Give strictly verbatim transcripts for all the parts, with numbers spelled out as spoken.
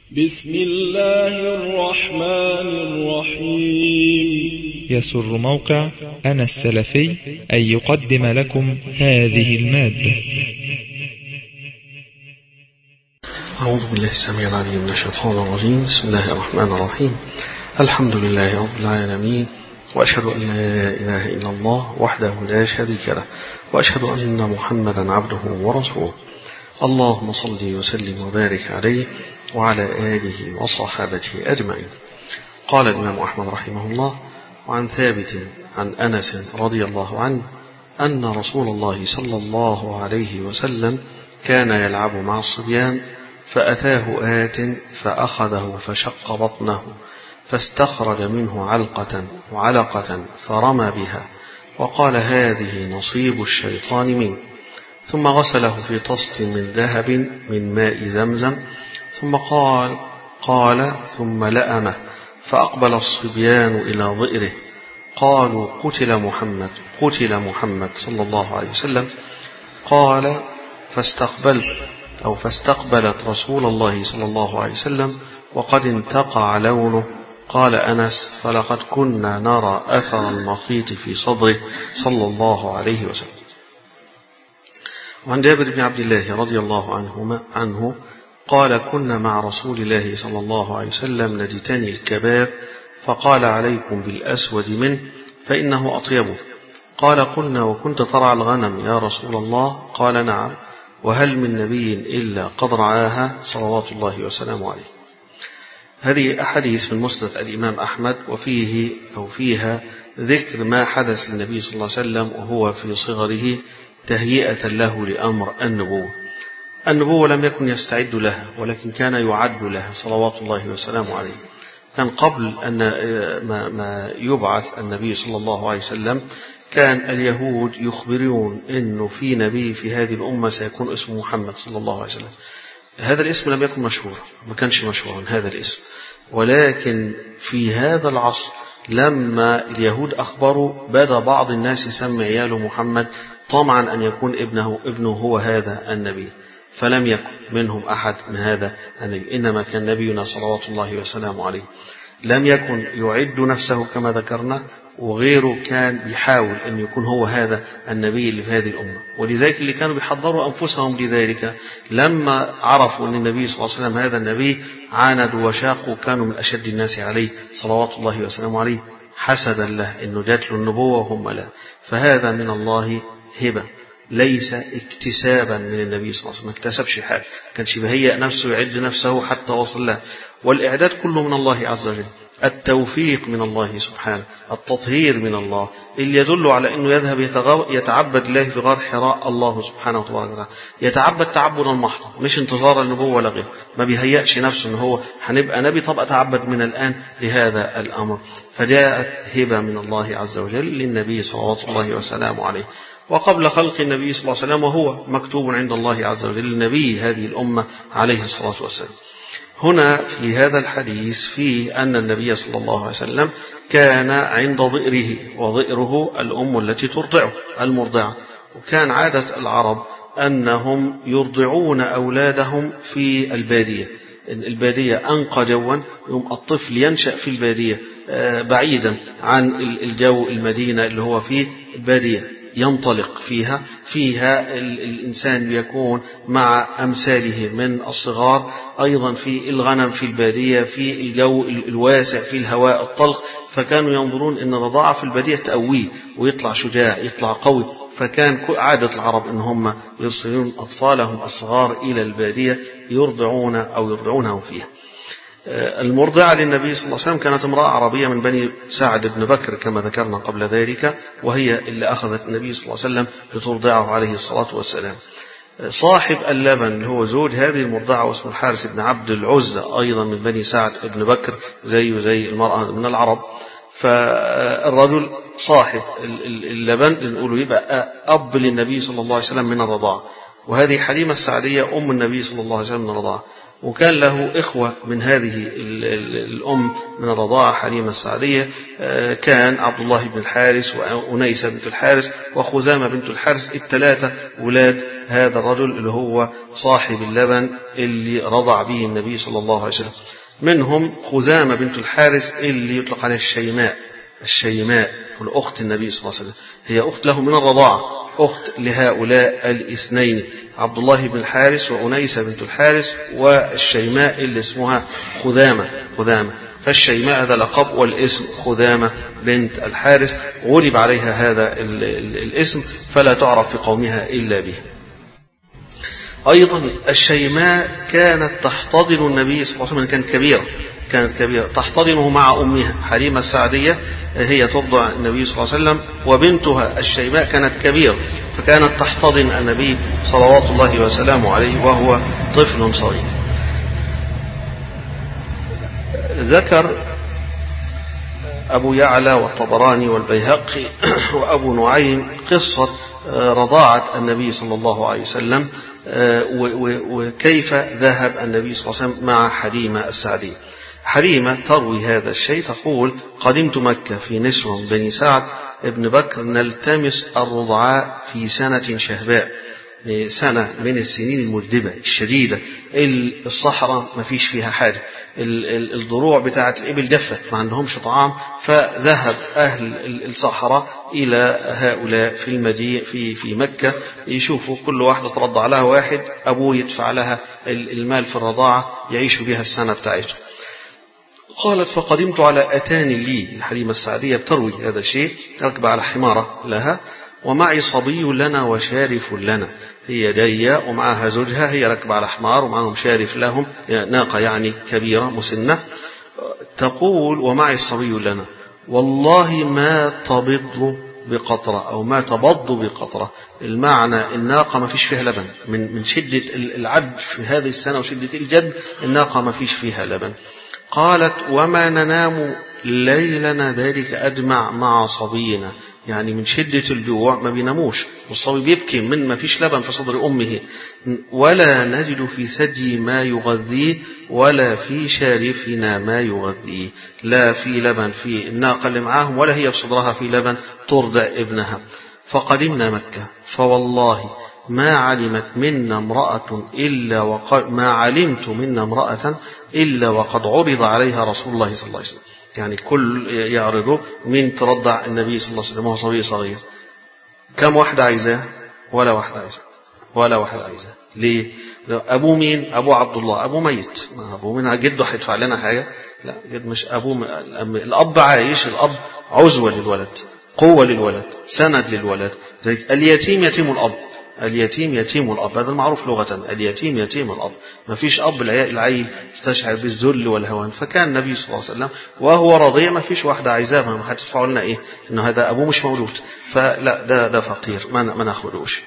بسم الله الرحمن الرحيم. يسر موقع أنا السلفي أن يقدم لكم هذه المادة. أعوذ بالله السميع العليم من الشيطان الرجيم. بسم الله الرحمن الرحيم. الحمد لله رب العالمين، وأشهد أن لا إله إلا الله وحده لا شريك له، وأشهد أن محمدا عبده ورسوله. اللهم صل وسلم وبارك عليه وعلى آله وصحابته أجمعين. قال الإمام أحمد رحمه الله: وعن ثابت عن أنس رضي الله عنه أن رسول الله صلى الله عليه وسلم كان يلعب مع الصبيان، فأتاه آت فأخذه فشق بطنه، فاستخرج منه علقة وعلقة فرمى بها، وقال: هذه نصيب الشيطان منه. ثم غسله في طست من ذهب من ماء زمزم، ثم قال قال ثم لأمه، فأقبل الصبيان إلى ظئره، قالوا: قتل محمد قتل محمد صلى الله عليه وسلم. قال: فاستقبلت أو فاستقبلت رسول الله صلى الله عليه وسلم وقد انتقع لونه. قال أنس: فلقد كنا نرى أثر المخيط في صدره صلى الله عليه وسلم. وعن جابر بن عبد الله رضي الله عنهما عنه قال: كنا مع رسول الله صلى الله عليه وسلم نجتني الكباث، فقال: عليكم بالأسود منه فإنه أطيبه. قال: قلنا: وكنت ترعى الغنم يا رسول الله؟ قال: نعم. وهل من نبي إلا قد رعاها صلوات الله وسلامه عليه. هذه أحاديث من مسند الإمام أحمد، وفيه أو فيها ذكر ما حدث للنبي صلى الله عليه وسلم وهو في صغره تهيئة له لأمر النبوة. النبوة لم يكن يستعد لها، ولكن كان يعد لها صلوات الله وسلامه عليه. كان قبل أن ما يبعث النبي صلى الله عليه وسلم كان اليهود يخبرون أنه في نبي في هذه الأمة سيكون اسمه محمد صلى الله عليه وسلم. هذا الاسم لم يكن مشهور، ما كانش مشهورا هذا الاسم، ولكن في هذا العصر لما اليهود أخبروا بدأ بعض الناس يسمي عياله محمد طمعا أن يكون ابنه ابنه هو هذا النبي، فلم يكن منهم أحد من هذا النبي، إنما كان نبينا صلوات الله وسلامه عليه لم يكن يعد نفسه كما ذكرنا، وغيره كان يحاول أن يكون هو هذا النبي اللي في هذه الأمة. ولذلك اللي كانوا بيحضروا أنفسهم لذلك لما عرفوا أن النبي صلى الله عليه وسلم هذا النبي عاندوا وشاقوا، كانوا من أشد الناس عليه صلوات الله وسلامه عليه، حسدا له أنه جات له النبوة وهم لا. فهذا من الله هبة، ليس اكتسابا من النبي صلى الله عليه وسلم، ما اكتسبش حاجة، كانش بيهيئ نفسه يعد نفسه حتى وصل له. والإعداد كله من الله عز وجل، التوفيق من الله سبحانه، التطهير من الله، اللي يدل على أنه يذهب يتعبد الله في غار حراء الله سبحانه وتعالى، يتعبد تعبدا محضا، مش انتظار النبوة ولا غيره، ما بيهيئش نفسه أنه هو هنبقى نبي طب أتعبد من الآن لهذا الأمر. فجاءت هبة من الله عز وجل للنبي صلوات الله وسلامه عليه، وقبل خلق النبي صلى الله عليه وسلم وهو مكتوب عند الله عز وجل نبي هذه الأمة عليه الصلاة والسلام. هنا في هذا الحديث فيه أن النبي صلى الله عليه وسلم كان عند ظئره، وظئره الأم التي ترضعه المرضعة، وكان عادة العرب أنهم يرضعون أولادهم في البادية. البادية أنقى جوا، يوم الطفل ينشأ في البادية بعيدا عن الجو المدينة اللي هو فيه البادية، ينطلق فيها فيها الإنسان يكون مع أمثاله من الصغار، أيضا في الغنم في البادية، في الجو الواسع، في الهواء الطلق، فكانوا ينظرون أن الرضاعة في البادية تقويه ويطلع شجاع يطلع قوي. فكان عادة العرب أن هم يرسلون أطفالهم الصغار إلى البادية يرضعون أو يرضعونهم فيها. المرضعة للنبي صلى الله عليه وسلم كانت امرأة عربية من بني سعد بن بكر كما ذكرنا قبل ذلك، وهي اللي أخذت النبي صلى الله عليه وسلم لترضعه عليه الصلاة والسلام. صاحب اللبن اللي هو زوج هذه المرضعة واسمه الحارث بن عبد العزى، أيضا من بني سعد بن بكر زيه زي المرأة من العرب. فالرجل صاحب اللبن نقوله يبقى أب للنبي صلى الله عليه وسلم من الرضاعة، وهذه حليمة السعدية أم النبي صلى الله عليه وسلم من الرضاعة. وكان له إخوة من هذه الأم من الرضاعة حليمة السعدية، كان عبد الله بن الحارث وأنيسة بنت الحارث وخزامة بنت الحارث، الثلاثة أولاد هذا الرجل اللي هو صاحب اللبن اللي رضع به النبي صلى الله عليه وسلم. منهم خزامة بنت الحارث اللي يطلق عليها الشيماء، الشيماء والأخت النبي صلى الله عليه وسلم، هي أخت له من الرضاعة، أخت لهؤلاء الاثنين عبد الله بن الحارث وأنيسة بنت الحارث، والشيماء اللي اسمها خذامة خذامة فالشيماء هذا لقب، والاسم خذامة بنت الحارث، غلب عليها هذا ال ال الاسم فلا تعرف في قومها إلا به. أيضا الشيماء كانت تحتضن النبي صلى الله عليه وسلم، كانت كبيرة كانت كبيرة تحتضنه مع أمها حليمة السعدية، هي ترضع النبي صلى الله عليه وسلم، وبنتها الشيماء كانت كبيرة فكانت تحتضن النبي صلوات الله وسلامه عليه وهو طفل صغير. ذكر أبو يعلى والطبراني والبيهقي وأبو نعيم قصة رضاعة النبي صلى الله عليه وسلم وكيف ذهب النبي صلى الله عليه وسلم مع حليمة السعدية. حليمة تروي هذا الشيء، تقول: قدمت مكة في نسوة بني سعد ابن بكر نلتمس الرضعاء في سنة شهباء، سنة من السنين المدبة الشديدة، الصحراء ما فيش فيها حاجة، الضروع بتاعة الإبل دفت، ما عندهمش طعام، فذهب أهل الصحراء إلى هؤلاء في المدينة في في مكة يشوفوا كل واحدة ترضع لها واحد، أبوه يدفع لها المال في الرضاعة يعيشوا بها السنة بتاعتها. قالت: فقدمت على أتان لي، الحليمة السعدية بتروي هذا الشيء، ركب على حمارة لها ومعي صبي لنا وشارف لنا، هي جاية ومعها زوجها، هي ركب على حمار ومعهم شارف لهم، ناقة يعني كبيرة مسنة. تقول: ومعي صبي لنا والله ما تبض بقطرة أو ما تبض بقطرة، المعنى الناقة ما فيش فيها لبن، من من شدة العد في هذه السنة وشدة الجد الناقة ما فيش فيها لبن. قالت: وما ننام ليلنا ذلك أجمع مع صبينا، يعني من شدة الجوع ما بيناموش، والصبي بيبكي من ما فيش لبن في صدر أمه، ولا نجد في ثدي ما يغذيه ولا في شارفنا ما يغذيه، لا في لبن في الناقة اللي معاهم ولا هي في صدرها في لبن ترضع ابنها. فقدمنا مكة فوالله ما علمت منا امرأة إلا وقد ما علمت منا امرأة إلا وقد عرض عليها رسول الله صلى الله عليه وسلم، يعني كل يعرضه من ترضع النبي صلى الله عليه وسلم وهو صبي صغير. كم واحدة عايزاه؟ ولا واحدة عايزاه ولا واحدة عايزاه. ليه؟ أبوه مين؟ أبو عبد الله، أبوه ميت، أبوه من جده هيدفع لنا حاجة؟ لا، جد مش أبوه. الأب عايش، الأب عزوة للولد، قوة للولد، سند للولد. اليتيم يتيم الأب، اليتيم يتيم الأب، هذا المعروف لغة، اليتيم يتيم الأب، ما فيش أب العيل استشعر بالذل والهوان. فكان النبي صلى الله عليه وسلم وهو رضيع ما فيش واحدة عايزاه، ما هتدفعوا لنا إيه؟ إنه هذا أبوه مش مولود، فلا ده ده فقير ما ما ناخدوش.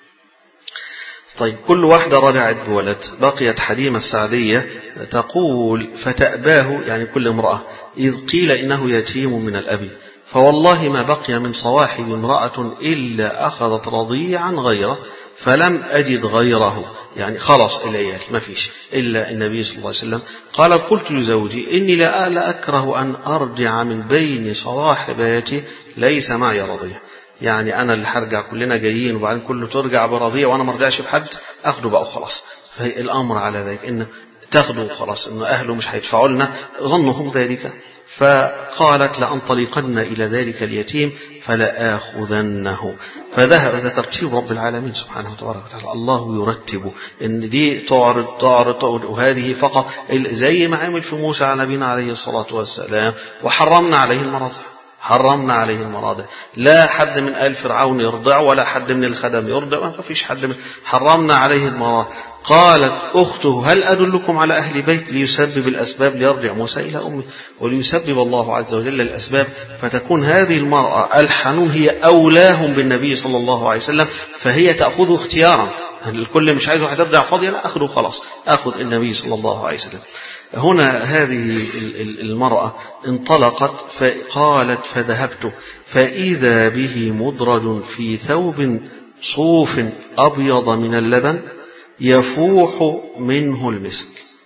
طيب، كل واحدة رضعت بولد. بقيت حليمة السعدية تقول: فتأباه، يعني كل امرأة، إذ قيل إنه يتيم من الأب، فوالله ما بقي من صواحب امرأة إلا أخذت رضيعا غيره فلم أجد غيره، يعني خلاص العيال ما فيش إلا النبي صلى الله عليه وسلم. قال: قلت لزوجي: إني لا أكره أن أرجع من بين صواحباتي ليس معي رضيع، يعني أنا اللي هرجع، كلنا جايين وبعدين كله ترجع برضيع وأنا ما رجعش بحد، أخده بقى وخلاص. فهي الأمر على ذلك، إن تاخده خلاص، إن أهله مش هيدفعوا لنا، ظنهم ذلك. فقالت: لأنطلقن إلى ذلك اليتيم فلا آخذنه. فذهب. هذا ترتيب رب العالمين سبحانه وتبارك وتعالى، الله يرتب إن دي تعرض تعرض وهذه فقط، زي ما عمل في موسى على نبينا عليه الصلاة والسلام، وحرمنا عليه المراضع، حرمنا عليه المراضع، لا حد من آل فرعون يرضع ولا حد من الخدم يرضع، ما فيش حد من، حرمنا عليه المراضع. قالت أخته: هل أدلكم على أهل بيت ليسبب الأسباب ليرجع موسى إلى أمه، وليسبب الله عز وجل الأسباب، فتكون هذه المرأة الحنون هي أولاهم بالنبي صلى الله عليه وسلم، فهي تأخذه اختيارا، الكل مش عايزه هترجع فاضية، لا أخذه خلاص، أخذ النبي صلى الله عليه وسلم. هنا هذه المرأة انطلقت فقالت: فذهبت فإذا به مدرج في ثوب صوف أبيض من اللبن يفوح منه المسك،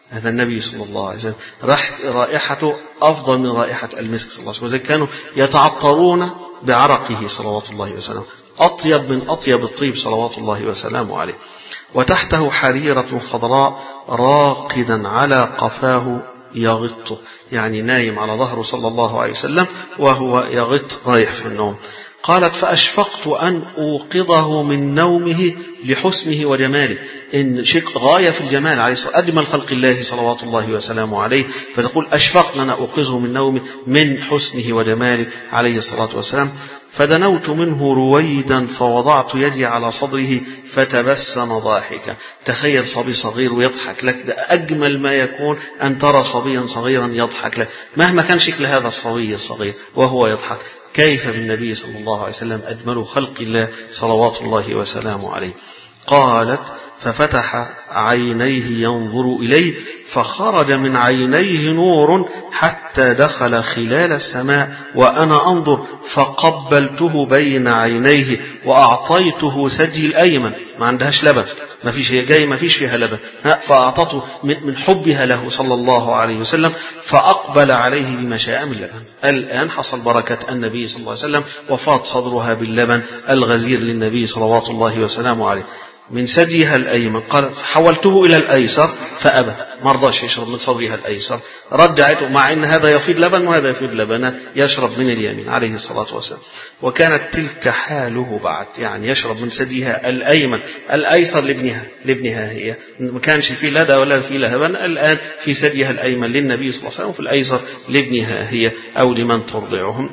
هذا النبي صلى الله عليه وسلم رائحته أفضل من رائحة المسك صلى الله عليه وسلم، كانوا يتعطرون بعرقه صلوات الله وسلامه، أطيب من أطيب الطيب صلوات الله وسلامه عليه. وتحته حريرة خضراء راقدا على قفاه يغط، يعني نايم على ظهره صلى الله عليه وسلم وهو يغط رايح في النوم. قالت فأشفقت أن أوقظه من نومه لحسنه وجماله، إن شيء غاية في الجمال عليه الصلاة، أجمل خلق الله صلوات الله وسلامه عليه، فتقول أشفقت أن أوقظه من نومه من حسنه وجماله عليه الصلاة والسلام. فدنوت منه رويدا فوضعت يدي على صدره فتبسم ضاحكا. تخيل صبي صغير ويضحك لك، ده أجمل ما يكون أن ترى صبيا صغيرا يضحك لك مهما كان شكل هذا الصبي الصغير وهو يضحك. كيف بالنبي صلى الله عليه وسلم أجمل خلق الله صلوات الله وسلامه عليه. قالت ففتح عينيه ينظر إليه فخرج من عينيه نور حتى دخل خلال السماء وأنا أنظر، فقبلته بين عينيه وأعطيته سجي الأيمن، ما عندهاش لبن، ما فيش، هي جاي ما فيش فيها لبن، فأعطته من حبها له صلى الله عليه وسلم، فأقبل عليه بما شاء من لبن. الآن حصل بركة النبي صلى الله عليه وسلم وفاض صدرها باللبن الغزير للنبي صلوات الله وسلامه عليه من سجيها الأيمن. قال فحولته إلى الأيسر فأبى، ما رضاش يشرب من صدرها الأيسر، رجعته، مع أن هذا يفيض لبن وهذا يفيض لبن، يشرب من اليمين عليه الصلاة والسلام. وكانت تلك حاله بعد، يعني يشرب من سجيها الأيمن، الأيسر لابنها لابنها هي، ما كانش في لدى ولا في لهبن، الآن في سجيها الأيمن للنبي صلى الله عليه وسلم وفي الأيسر لابنها هي أو لمن ترضعهم.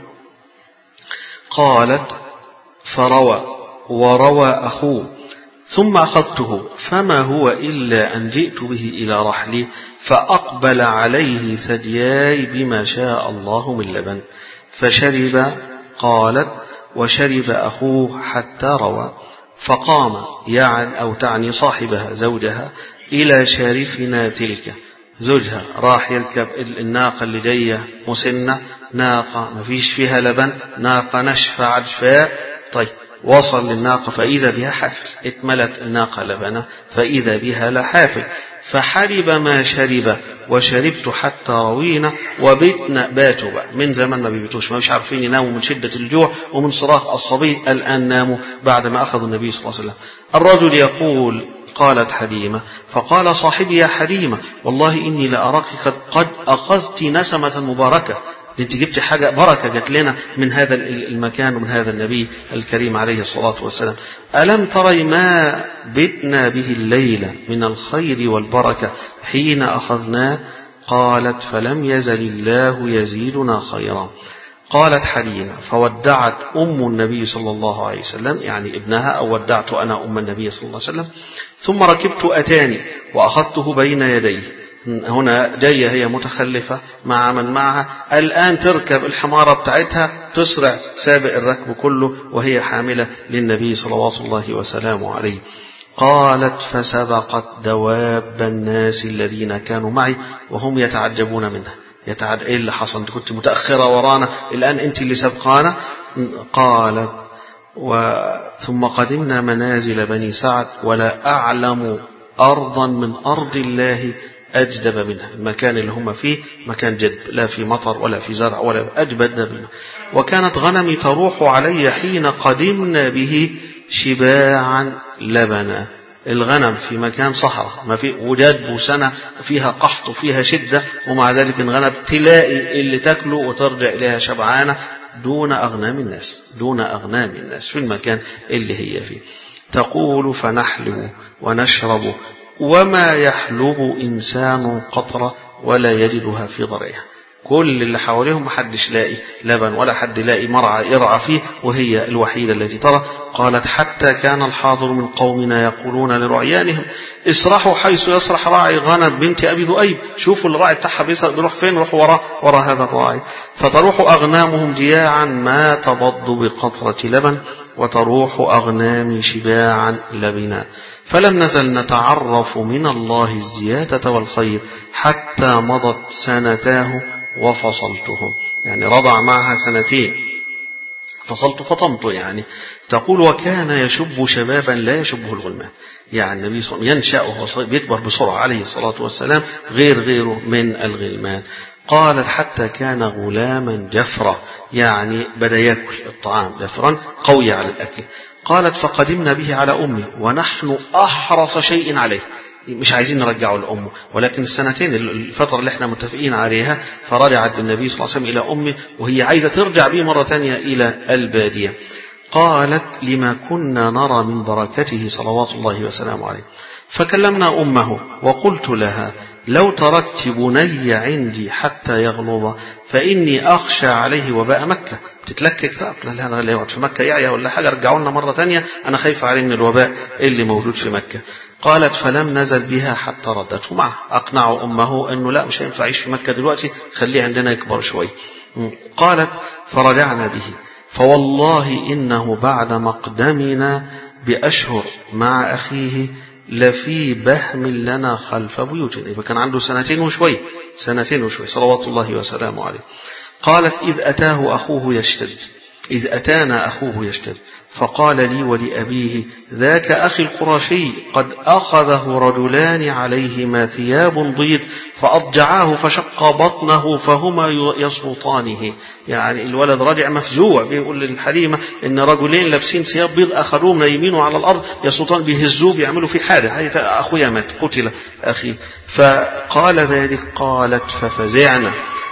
قالت فروى وروى أخوه ثم أخذته فما هو إلا أن جئت به إلى رحلي فأقبل عليه ثدياي بما شاء الله من لبن فشرب. قالت وشرب أخوه حتى روى، فقام يعني أو تعني صاحبها زوجها إلى شارفنا تلك، زوجها راح يركب الناقة اللي جاية مسنة، ناقة ما فيش فيها لبن، ناقة نشفة عجفاء. طيب وصل للناقة فإذا بها حافل، اتملت الناقة لبنة فإذا بها لحافل، فحرب ما شرب وشربت حتى روينا وبيتنا. باتوا بقى من زمان ما بيبيتوش، ما مش عارفين يناموا من شدة الجوع ومن صراخ الصبي، الآن ناموا بعد ما أخذوا النبي صلى الله عليه وسلم. الرجل يقول قالت حليمة فقال صاحبي يا حليمة والله إني لأراك قد أخذت نسمة مباركة، انت جبت حاجة بركة جت لنا من هذا المكان ومن هذا النبي الكريم عليه الصلاة والسلام. ألم تري ما بتنا به الليلة من الخير والبركة حين أخذناه؟ قالت فلم يزل الله يزيدنا خيرا. قالت حليمة فودعت أم النبي صلى الله عليه وسلم، يعني ابنها، أو ودعت أنا أم النبي صلى الله عليه وسلم، ثم ركبت أتاني وأخذته بين يديه. هنا جاية هي متخلفة مع من معها، الآن تركب الحمارة بتاعتها تسرع سابق الركب كله وهي حاملة للنبي صلوات الله وسلامه عليه. قالت فسبقت دواب الناس الذين كانوا معي وهم يتعجبون منها، يتعجب إيه اللي حصل، أنت كنت متأخرة ورانا، الآن أنت اللي سبقانا. قالت ثم قدمنا منازل بني سعد ولا أعلم أرضا من أرض الله أجدب منها، المكان اللي هم فيه مكان جدب، لا في مطر ولا في زرع ولا أجبدنا منها. وكانت غنمي تروح علي حين قدمنا به شباعا لبنا، الغنم في مكان صحراء ما في وجدب وسنة فيها قحط وفيها شدة، ومع ذلك الغنم تلاقي اللي تاكله وترجع إليها شبعانة دون أغنام الناس، دون أغنام الناس في المكان اللي هي فيه. تقول فنحلب ونشرب وما يحلب إنسان قطرة ولا يجدها في ضرعها، كل اللي حواليهم محدش لاقي لبن ولا حد لاقي مرعى يرعى فيه وهي الوحيدة التي ترى. قالت حتى كان الحاضر من قومنا يقولون لرعيانهم اسرحوا حيث يسرح راعي غنم بنت أبي ذؤيب، شوفوا الراعي بتاعها بيروح فين، روحوا وراء وراء هذا الراعي. فتروح أغنامهم جياعا ما تبض بقطرة لبن وتروح أغنامي شباعا لبنا. فلم نزل نتعرف من الله الزيادة والخير حتى مضت سنتاه وفصلتهم، يعني رضع معها سنتين، فصلت فطمت يعني. تقول وكان يشب شبابا لا يشبه الغلمان، يعني النبي صلى الله عليه وسلم ينشأ وهو صغير بيكبر بسرعة عليه الصلاة والسلام غير غيره من الغلمان. قالت حتى كان غلاما جفرا، يعني بدأ يأكل الطعام جفرا قوي على الأكل. قالت فقدمنا به على أمي ونحن أحرص شيء عليه، مش عايزين نرجعه لأمه، ولكن السنتين الفترة اللي احنا متفقين عليها فرجعت بالنبي صلى الله عليه وسلم إلى أمه وهي عايزة ترجع به مرة تانية إلى البادية. قالت لما كنا نرى من بركته صلوات الله وسلامه عليه. فكلمنا أمه وقلت لها لو تركت بني عندي حتى يغلظ فإني أخشى عليه وباء مكة. تتلكك بقى، قلت لها لا يقعد في مكة يعيا ولا حاجة، رجعوا لنا مرة تانية أنا خايف عليه من الوباء اللي موجود في مكة. قالت فلم نزل بها حتى ردته معه، أقنعوا أمه أنه لا مش هينفع يعيش في مكة دلوقتي، خليه عندنا يكبر شوي. قالت فرجعنا به فوالله إنه بعد مقدمنا بأشهر مع أخيه لفي بهم لنا خلف بيوتنا. يبقى كان عنده سنتين وشوي سنتين وشوي صلوات الله وسلامه عليه. قالت إذ أتاه أخوه يشتد إذ أتانا أخوه يشتد فقال لي ولأبيه ذاك أخي القرشي قد أخذه رجلان عليهما ثياب بيض فأضجعاه فشق بطنه فهما يسلطانه. يعني الولد رجع مفزوع، بيقول للحليمة إن رجلين لابسين ثياب بيض أخذوه نايمينه على الأرض يسلطان بيهزوه بيعملوا فيه حاجة، أخويا مات قتل أخي. فقال ذلك قالت ففزعنا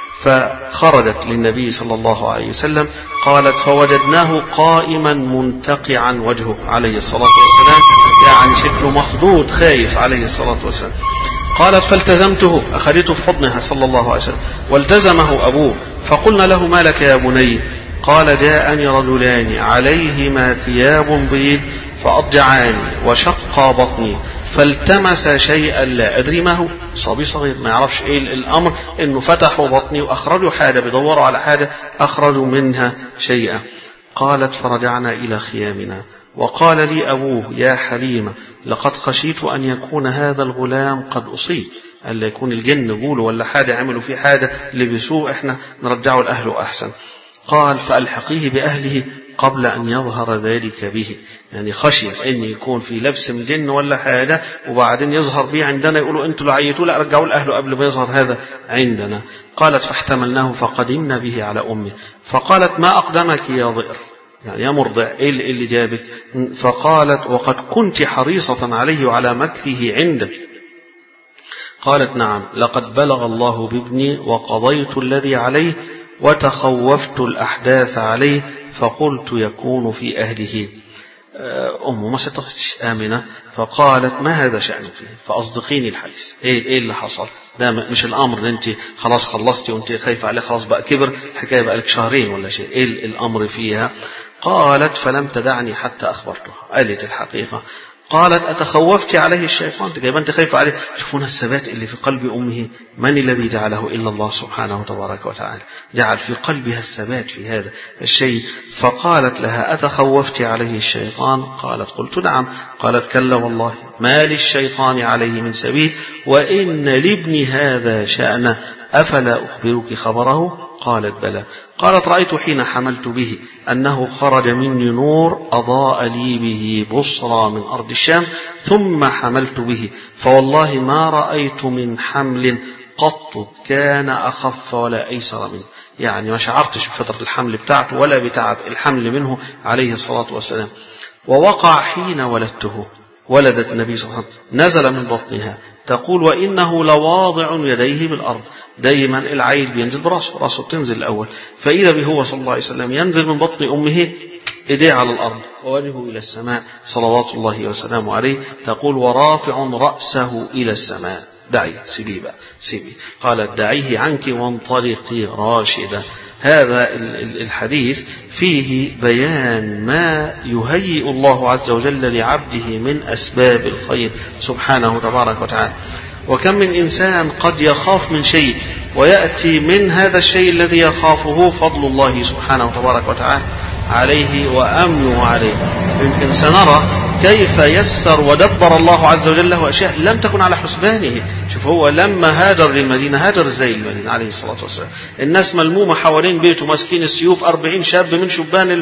فخرجت للنبي صلى الله عليه وسلم. قالت فوجدناه قائما منتقعا وجهه عليه الصلاة والسلام، يعني شكله مخضوض خايف عليه الصلاة والسلام. قالت فالتزمته، أخذته في حضنها صلى الله عليه وسلم والتزمه أبوه. فقلنا له ما لك يا بني؟ قال جاءني رجلان عليهما ثياب بيض فأضجعاني وشق بطني فالتمس شيئا لا أدري ما هو. صبي صغير ما يعرفش إيه الأمر، إنه فتحوا بطني وأخرجوا حاجة، بيدوروا على حاجة أخرجوا منها شيئا. قالت فرجعنا إلى خيامنا وقال لي أبوه يا حليمة لقد خشيت أن يكون هذا الغلام قد أصيب، ألا يكون الجن قولوا ولا حاجة عملوا فيه حاجة لبسوه، إحنا نرجعه لأهله أحسن. قال فألحقيه بأهله قبل أن يظهر ذلك به، يعني خشية أن يكون في لبس من جن ولا حاجة وبعدين يظهر به عندنا يقولوا أنتوا لعيتوا، لا رجعوا لأهله قبل ما يظهر هذا عندنا. قالت فاحتملناه فقدمنا به على أمه. فقالت ما أقدمك يا ضئر، يعني يا مرضع إيه اللي جابك؟ فقالت وقد كنت حريصة عليه وعلى مكثه عندك. قالت نعم لقد بلغ الله بابني وقضيت الذي عليه وتخوفت الأحداث عليه فقلت يكون في أهله. أمه ما صدقتش آمنة فقالت ما هذا شأنك؟ فأصدقيني الحديث، إيه إيه اللي حصل؟ ده مش الأمر ان أنت خلاص خلصتي وأنت خايفة عليه خلاص بقى كبر، الحكاية بقى لك شهرين ولا شيء، إيه الأمر فيها؟ قالت فلم تدعني حتى أخبرته، قالت الحقيقة. قالت أتخوفت عليه الشيطان؟ جايبه أنت خايفة عليه. شوفون الثبات اللي في قلب أمه، من الذي جعله إلا الله سبحانه وتبارك وتعالى، جعل في قلبها الثبات في هذا الشيء. فقالت لها أتخوفت عليه الشيطان؟ قالت قلت نعم. قالت كلا والله ما للشيطان عليه من سبيل وإن لابني هذا شأنه أفلا أخبرك خبره؟ قالت بلى. قالت رأيت حين حملت به أنه خرج مني نور أضاء لي به بصرى من أرض الشام ثم حملت به فوالله ما رأيت من حمل قط كان أخف ولا أيسر منه، يعني ما شعرتش بفترة الحمل بتاعته ولا بتعب الحمل منه عليه الصلاة والسلام. ووقع حين ولدته، ولدت النبي صلى الله عليه وسلم نزل من بطنها، تقول وإنه لواضع يديه بالأرض، دايما العيل بينزل براسه، راسه بتنزل الأول، فإذا به هو صلى الله عليه وسلم ينزل من بطن أمه إيديه على الأرض ووجهه إلى السماء صلوات الله وسلامه عليه. تقول ورافع رأسه إلى السماء، دعي سيبي بقى سيبي. قالت دعيه عنك وانطلقي راشدة. هذا الحديث فيه بيان ما يهيئ الله عز وجل لعبده من أسباب الخير سبحانه تبارك وتعالى. وكم من إنسان قد يخاف من شيء ويأتي من هذا الشيء الذي يخافه فضل الله سبحانه تبارك وتعالى عليه وأمنه عليه. يمكن سنرى كيف يسر ودبر الله عز وجل له أشياء لم تكن على حسبانه. شوف هو لما هاجر للمدينة هاجر زي المدينة عليه الصلاة والسلام، الناس ملمومة حوالين بيته ماسكين السيوف، أربعين شاب من شبان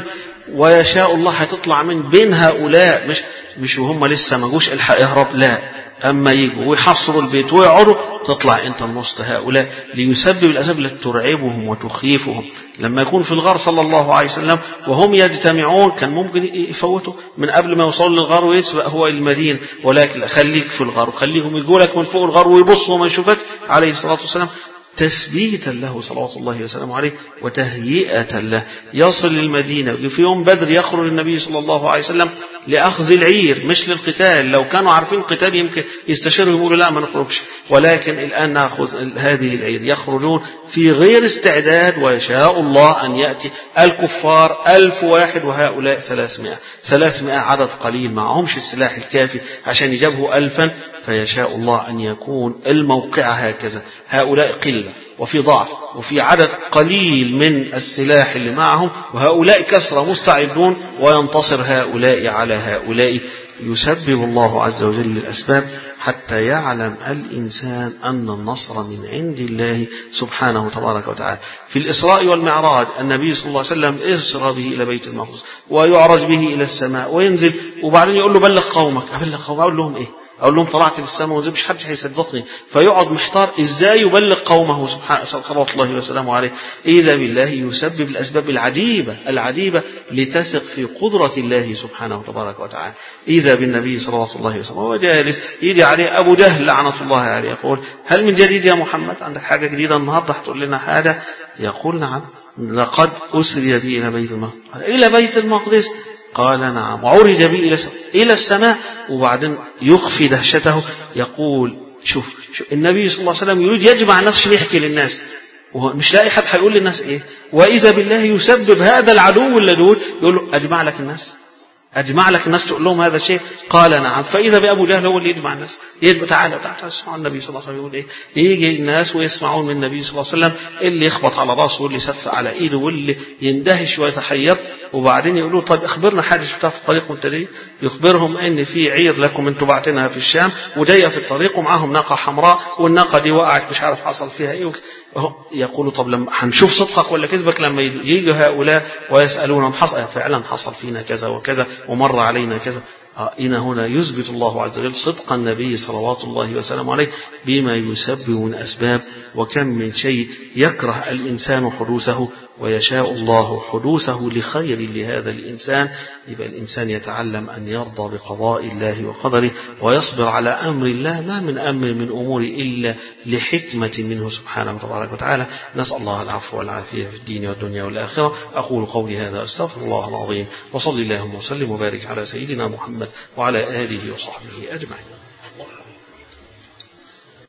ويشاء الله هتطلع من بين هؤلاء، مش مش وهم لسه ما جوش الحق يهرب، لا، أما يجوا ويحصروا البيت ويقعدوا تطلع أنت من وسط هؤلاء ليسبب الأسباب التي ترعبهم وتخيفهم. لما يكون في الغار صلى الله عليه وسلم وهم يجتمعون كان ممكن يفوتوا من قبل ما يوصلوا للغار ويسبق هو المدينة، ولكن خليك في الغار وخليهم يجوا لك من فوق الغار ويبصوا وما يشوفك عليه الصلاة والسلام، تثبيتا له صلوات الله وسلامه عليه وتهيئة له. يصل للمدينة في يوم بدر يخرج النبي صلى الله عليه وسلم لأخذ العير مش للقتال. لو كانوا عارفين القتال يمكن يستشيروا يقولوا لا ما نخرجش، ولكن الآن نأخذ هذه العير. يخرجون في غير استعداد، ويشاء الله أن يأتي الكفار ألف واحد وهؤلاء ثلاثمائة ثلاثمائة عدد قليل معهمش السلاح الكافي عشان يجابهوا ألفا. فيشاء الله أن يكون الموقع هكذا، هؤلاء قلة وفي ضعف وفي عدد قليل من السلاح اللي معهم، وهؤلاء كثرة مستعدون، وينتصر هؤلاء على هؤلاء. يسبب الله عز وجل الأسباب حتى يعلم الإنسان أن النصر من عند الله سبحانه تبارك وتعالى. في الإسراء والمعراج النبي صلى الله عليه وسلم يسرى به إلى بيت المقدس ويعرج به إلى السماء وينزل، وبعدين يقول له بلغ قومك. أبلغ قومك؟ أقول لهم إيه؟ أقول لهم طلعت للسماء ونزل، مش حد هيصدقني. فيقعد محتار إزاي يبلغ قومه سبحانه صلوات الله وسلامه عليه. إذا بالله يسبب الأسباب العجيبة العجيبة لتثق في قدرة الله سبحانه تبارك وتعالى. إذا بالنبي صلوات الله وسلامه هو جالس يجي عليه أبو جهل لعنة الله عليه يقول هل من جديد يا محمد؟ عندك حاجة جديدة النهاردة هتقول لنا حاجة؟ يقول نعم، لقد أسري بي إلى بيت المقدس. إلى بيت المقدس؟ قال نعم. وعرج بي إلى السماء. وبعدين يخفي دهشته يقول شوف, شوف النبي صلى الله عليه وسلم يريد يجمع الناس عشان يحكي للناس، ومش لاقي حد هيقول للناس ايه. وإذا بالله يسبب هذا العدو اللدود يقول له أجمع لك الناس، أجمع لك الناس تقول لهم هذا الشيء. قال نعم. فإذا بأبو جهل هو اللي يجمع الناس، يجمع تعالى تعالى اسمعوا النبي صلى الله عليه وسلم يقول إيه. يجي الناس ويسمعون من النبي صلى الله عليه وسلم، اللي يخبط على راسه واللي يسف على إيده واللي يندهش ويتحير. وبعدين يقولوا طيب اخبرنا حاجة شفتها في الطريق وانت جاي. يخبرهم إن في عير لكم انتوا بعتنها في الشام وجاية في الطريق ومعهم ناقة حمراء، والناقة دي وقعت مش عارف حصل فيها إيه. يقولوا طب لما هنشوف صدقك ولا كذبك لما يجي هؤلاء ويسألونهم حصل فعلا حصل فينا كذا وكذا ومر علينا كذا. إن هنا يثبت الله عز وجل صدق النبي صلوات الله وسلامه عليه بما يسبب من أسباب. وكم من شيء يكره الإنسان حدوثه ويشاء الله حدوثه لخير لهذا الإنسان. يبقى الإنسان يتعلم أن يرضى بقضاء الله وقدره ويصبر على أمر الله، ما من أمر من أمور إلا لحكمة منه سبحانه وتبارك وتعالى. نسأل الله العفو والعافية في الدين والدنيا والآخرة. أقول قولي هذا أستغفر الله العظيم، وصلي اللهم وسلم وبارك على سيدنا محمد وعلى آله وصحبه أجمعين.